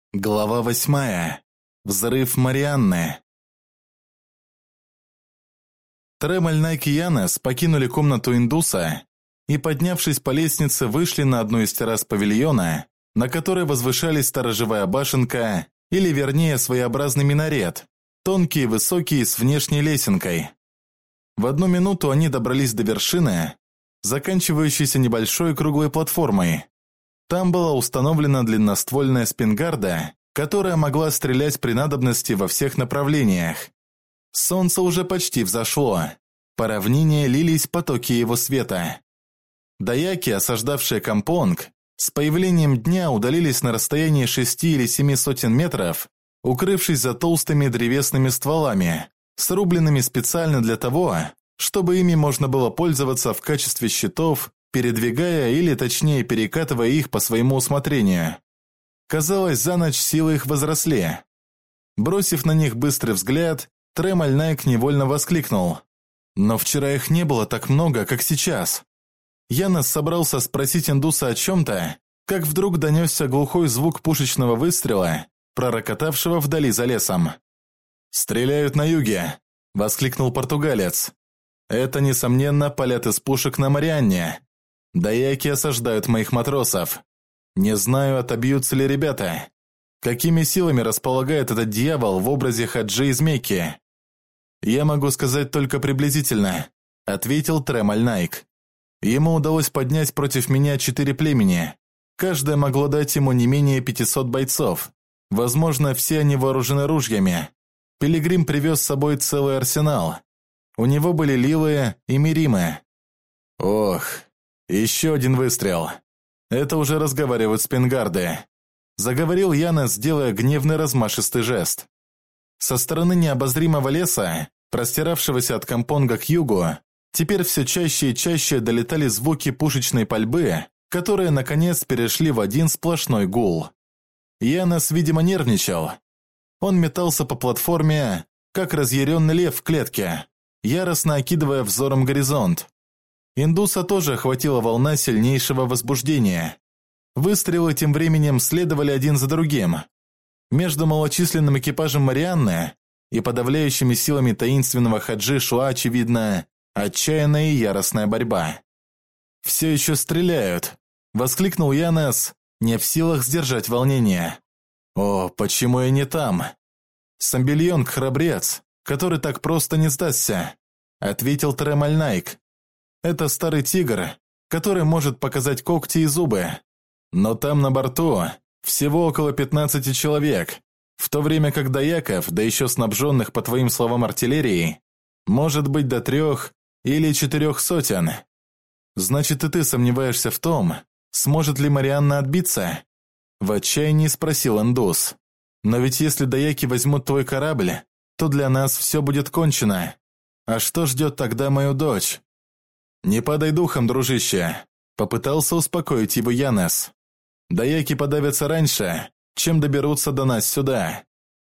Глава 8. Взрыв Марианны. Тремаль, Найк и Янес покинули комнату индуса и, поднявшись по лестнице, вышли на одну из террас павильона, на которой возвышались сторожевая башенка, или вернее своеобразный минарет, тонкий и высокий с внешней лесенкой. В одну минуту они добрались до вершины, заканчивающейся небольшой круглой платформой. Там была установлена длинноствольная спингарда, которая могла стрелять при надобности во всех направлениях. Солнце уже почти взошло. По равнине лились потоки его света. Даяки, осаждавшие Кампонг, с появлением дня удалились на расстоянии 6 или 7 сотен метров, укрывшись за толстыми древесными стволами, срубленными специально для того, чтобы ими можно было пользоваться в качестве щитов, передвигая или точнее перекатывая их по своему усмотрению. Казалось, за ночь силы их возросли. Бросив на них быстрый взгляд, Тремаль Найк невольно воскликнул. Но вчера их не было так много, как сейчас. Янес собрался спросить индуса о чем-то, как вдруг донесся глухой звук пушечного выстрела, пророкотавшего вдали за лесом. «Стреляют на юге!» – воскликнул португалец. «Это, несомненно, палят из пушек на Марианне. Даяки осаждают моих матросов. Не знаю, отобьются ли ребята. Какими силами располагает этот дьявол в образе Хаджи из Мекки?» «Я могу сказать только приблизительно», – ответил Тремаль Найк. «Ему удалось поднять против меня 4 племени. Каждое могло дать ему не менее 500 бойцов. Возможно, все они вооружены ружьями. Пилигрим привез с собой целый арсенал. У него были лилы и миримы. Ох, еще один выстрел. Это уже разговаривают спингарды», – заговорил Янес, делая гневный размашистый жест. Со стороны необозримого леса, простиравшегося от Кампонга к югу, теперь все чаще и чаще долетали звуки пушечной пальбы, которые, наконец, перешли в один сплошной гул. Янес, видимо, нервничал. Он метался по платформе, как разъяренный лев в клетке, яростно окидывая взором горизонт. Индуса тоже охватила волна сильнейшего возбуждения. Выстрелы тем временем следовали один за другим. Между малочисленным экипажем Марианны и подавляющими силами таинственного Хаджи шла, очевидно, отчаянная и яростная борьба. «Все еще стреляют!» – воскликнул Янес, не в силах сдержать волнение. «О, почему я не там?» «Самбельонг – храбрец, который так просто не сдастся», – ответил Тремаль Найк. «Это старый тигр, который может показать когти и зубы. Но там на борту всего около 15 человек, в то время как Даяков, да еще снабженных, по твоим словам, артиллерией, может быть до 3 или 4 сотен. Значит, и ты сомневаешься в том, сможет ли Марианна отбиться?» В отчаянии спросил индус. «Но ведь если даяки возьмут твой корабль, то для нас все будет кончено. А что ждет тогда мою дочь?» «Не падай духом, дружище», – попытался успокоить его Янес. «Даяки подавятся раньше, чем доберутся до нас сюда.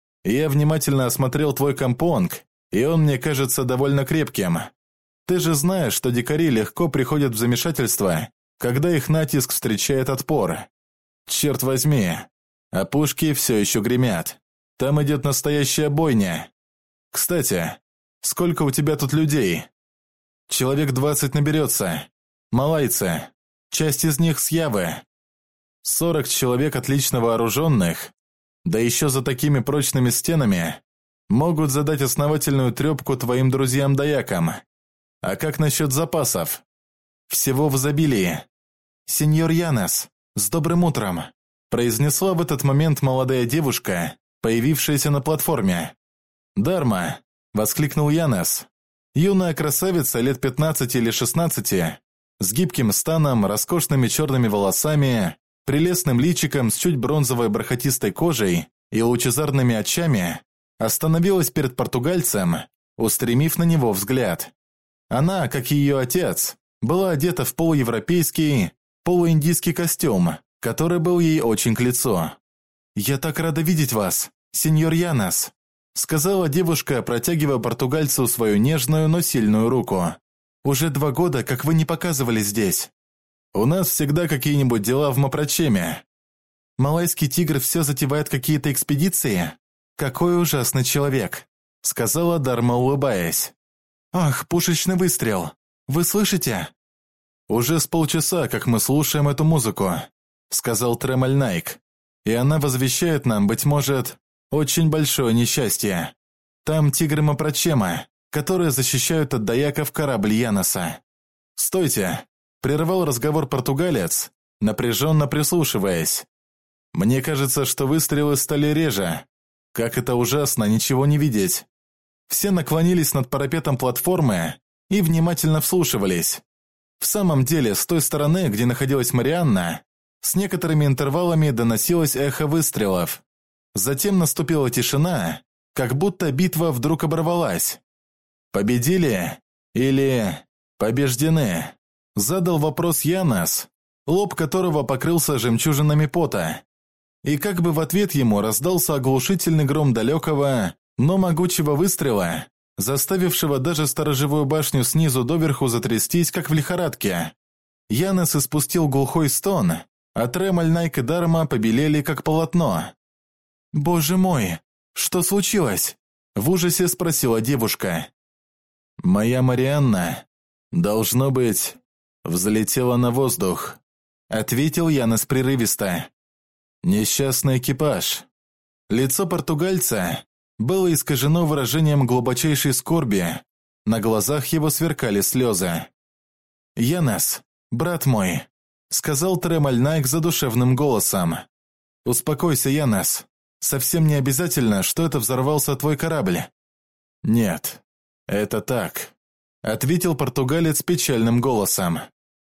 Я внимательно осмотрел твой Кампонг, и он мне кажется довольно крепким. Ты же знаешь, что дикари легко приходят в замешательство, когда их натиск встречает отпор. Черт возьми, а пушки все еще гремят. Там идет настоящая бойня. Кстати, сколько у тебя тут людей?» «Человек 20 наберется. Малайцы. Часть из них с Явы. 40 человек отлично вооруженных, да еще за такими прочными стенами, могут задать основательную трепку твоим друзьям-даякам. А как насчет запасов? Всего в изобилии. Сеньор Янес, с добрым утром», – произнесла в этот момент молодая девушка, появившаяся на платформе. «Дарма», – воскликнул Янес. Юная красавица лет 15 или 16, с гибким станом, роскошными черными волосами, прелестным личиком с чуть бронзовой бархатистой кожей и лучезарными очами, остановилась перед португальцем, устремив на него взгляд. Она, как и ее отец, была одета в полуевропейский, полуиндийский костюм, который был ей очень к лицу. «Я так рада видеть вас, сеньор Янес», – сказала девушка, протягивая португальцу свою нежную, но сильную руку. «Уже 2 года, как вы не показывались здесь». «У нас всегда какие-нибудь дела в Мапрочеме». Малайский тигр все затевает какие-то экспедиции? Какой ужасный человек», — сказала Дарма, улыбаясь. «Ах, пушечный выстрел! Вы слышите?» «Уже с полчаса, как мы слушаем эту музыку», — сказал Тремаль Найк. «И она возвещает нам, быть может, очень большое несчастье. Там тигры Мапрочема, которые защищают от даяков корабль Яноса». «Стойте!» — прервал разговор португалец, напряженно прислушиваясь. «Мне кажется, что выстрелы стали реже. Как это ужасно, ничего не видеть». Все наклонились над парапетом платформы и внимательно вслушивались. В самом деле, с той стороны, где находилась Марианна, с некоторыми интервалами доносилось эхо выстрелов. Затем наступила тишина, как будто битва вдруг оборвалась. «Победили? Или побеждены?» – задал вопрос Янос, лоб которого покрылся жемчужинами пота. И как бы в ответ ему раздался оглушительный гром далекого, но могучего выстрела, заставившего даже сторожевую башню снизу доверху затрястись, как в лихорадке. Янос испустил глухой стон, а Тремаль, Найк и Дарма побелели, как полотно. «Боже мой, что случилось?» – в ужасе спросила девушка. «Моя Марианна, должно быть, взлетела на воздух», – ответил Янос прерывисто. «Несчастный экипаж». Лицо португальца было искажено выражением глубочайшей скорби, на глазах его сверкали слезы. «Янос, брат мой», — сказал Тремаль Найк задушевным голосом. «Успокойся, Янос, совсем не обязательно, что это взорвался твой корабль». «Нет, это так», — ответил португалец печальным голосом.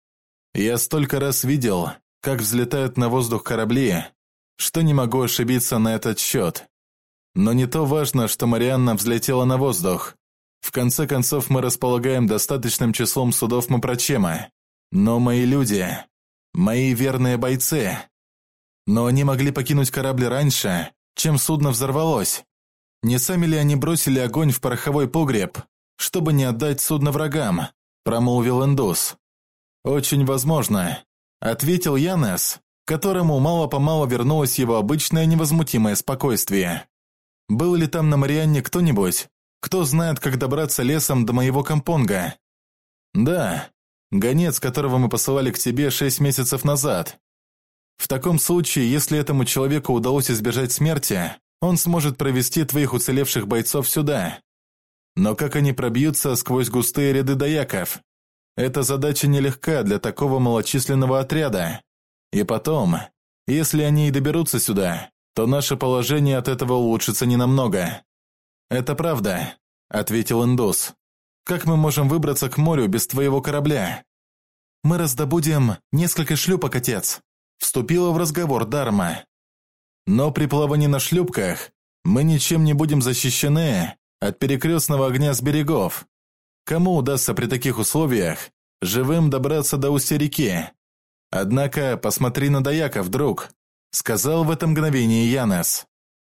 «Я столько раз видел, как взлетают на воздух корабли, что не могу ошибиться на этот счет. Но не то важно, что Марианна взлетела на воздух. В конце концов, мы располагаем достаточным числом судов Мапрочема. Но мои люди, мои верные бойцы, но они могли покинуть корабль раньше, чем судно взорвалось. Не сами ли они бросили огонь в пороховой погреб, чтобы не отдать судно врагам?» – промолвил индус. «Очень возможно», – ответил Янос, которому мало-помалу вернулось его обычное невозмутимое спокойствие. «Был ли там на Марианне кто-нибудь? Кто знает, как добраться лесом до моего кампонга?» «Да, гонец, которого мы посылали к тебе 6 месяцев назад. В таком случае, если этому человеку удалось избежать смерти, он сможет провести твоих уцелевших бойцов сюда. Но как они пробьются сквозь густые ряды даяков? Эта задача нелегка для такого малочисленного отряда. И потом, если они и доберутся сюда, то наше положение от этого улучшится ненамного». «Это правда», — ответил индус. «Как мы можем выбраться к морю без твоего корабля?» «Мы раздобудем несколько шлюпок, отец», — вступила в разговор Дарма. «Но при плавании на шлюпках мы ничем не будем защищены от перекрестного огня с берегов. Кому удастся при таких условиях живым добраться до устья реки? Однако посмотри на даяков, друг», — сказал в это мгновение Янос.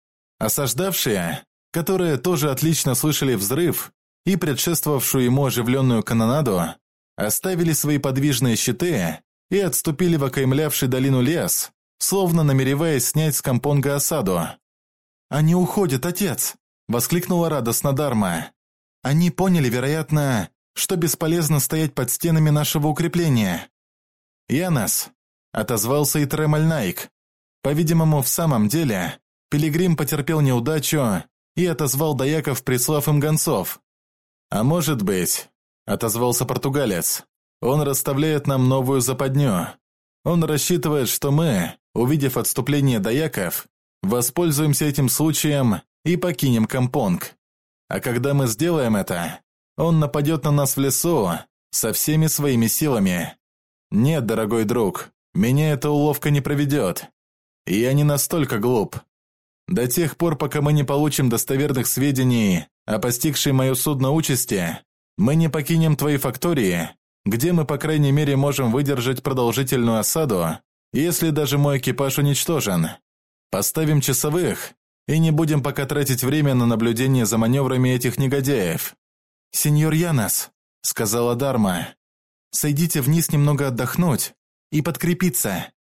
Осаждавшие, которые тоже отлично слышали взрыв и предшествовавшую ему оживленную канонаду, оставили свои подвижные щиты и отступили в окаймлявший долину лес, словно намереваясь снять с кампонга осаду. «Они уходят, отец!» — воскликнула радостно Дарма. «Они поняли, вероятно, что бесполезно стоять под стенами нашего укрепления». «Янос», — отозвался и Тремаль Найк. «По-видимому, в самом деле, Пилигрим потерпел неудачу и отозвал даяков, прислав им гонцов». «А может быть», — отозвался португалец, — «он расставляет нам новую западню. Он рассчитывает, что мы, увидев отступление даяков, воспользуемся этим случаем и покинем кампонг. А когда мы сделаем это, он нападет на нас в лесу со всеми своими силами. Нет, дорогой друг, меня эта уловка не проведет. Я не настолько глуп. До тех пор, пока мы не получим достоверных сведений о постигшей мое судно участи, мы не покинем твои фактории, где мы, по крайней мере, можем выдержать продолжительную осаду, если даже мой экипаж уничтожен. Поставим часовых и не будем пока тратить время на наблюдение за маневрами этих негодяев». «Сеньор Янос», — сказала Дарма, — «сойдите вниз немного отдохнуть и подкрепиться.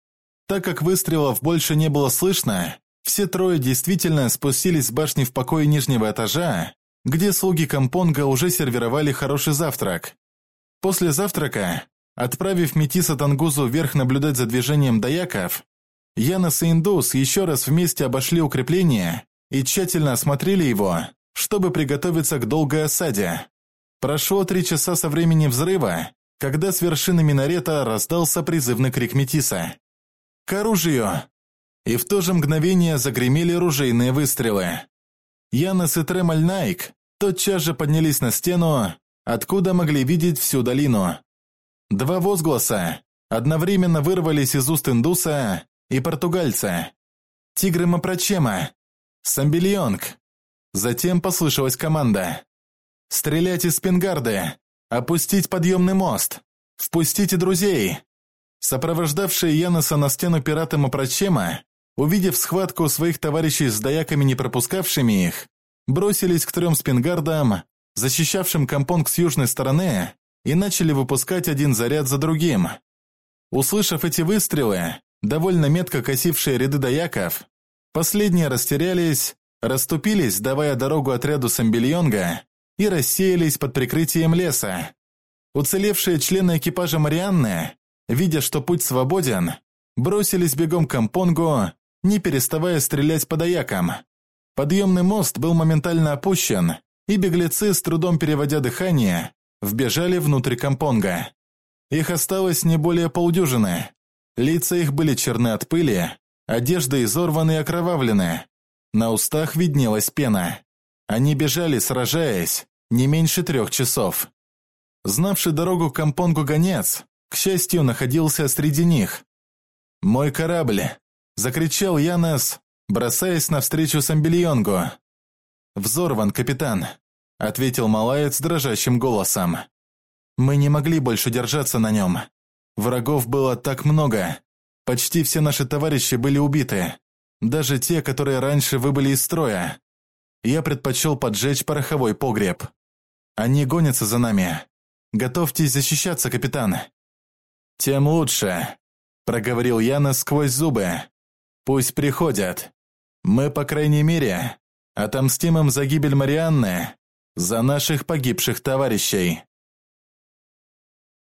Так как выстрелов больше не было слышно, все трое действительно спустились с башни в покое нижнего этажа, где слуги Кампонга уже сервировали хороший завтрак. После завтрака, отправив Метиса Тангузу вверх наблюдать за движением даяков, Янос и Индус еще раз вместе обошли укрепление и тщательно осмотрели его, чтобы приготовиться к долгой осаде. Прошло 3 часа со времени взрыва, когда с вершины минарета раздался призывный крик Метиса. «К оружию!» И в то же мгновение загремели ружейные выстрелы. Янос и Тремаль Найк тотчас же поднялись на стену, откуда могли видеть всю долину. 2 возгласа одновременно вырвались из уст индуса и португальца. «Тигры Мапрочема! Самбильонг!» Затем послышалась команда. «Стрелять из спингарды! Опустить подъемный мост! Впустите друзей!» Сопровождавшие Яноса на стену пираты Мапрочема, увидев схватку своих товарищей с даяками, не пропускавшими их, бросились к 3 спингардам, защищавшим Кампонг с южной стороны, и начали выпускать один заряд за другим. Услышав эти выстрелы, довольно метко косившие ряды даяков, последние растерялись, расступились, давая дорогу отряду Самбильонга, и рассеялись под прикрытием леса. Уцелевшие члены экипажа Марианны, видя, что путь свободен, бросились бегом к Кампонгу, не переставая стрелять по даякам. Подъемный мост был моментально опущен, и беглецы, с трудом переводя дыхание, вбежали внутрь Кампонга. Их осталось не более полдюжины. Лица их были черны от пыли, одежда изорваны и окровавлены. На устах виднелась пена. Они бежали, сражаясь, не меньше 3 часов. Знавший дорогу к Кампонгу гонец, к счастью, находился среди них. «Мой корабль!» – закричал Янос, бросаясь навстречу Самбильонгу. «Взорван, капитан», – ответил малаец дрожащим голосом. «Мы не могли больше держаться на нем. Врагов было так много. Почти все наши товарищи были убиты. Даже те, которые раньше выбыли из строя. Я предпочел поджечь пороховой погреб. Они гонятся за нами. Готовьтесь защищаться, капитан». «Тем лучше», – проговорил Янос сквозь зубы. «Пусть приходят. Мы, по крайней мере, отомстим им за гибель Марианны, за наших погибших товарищей».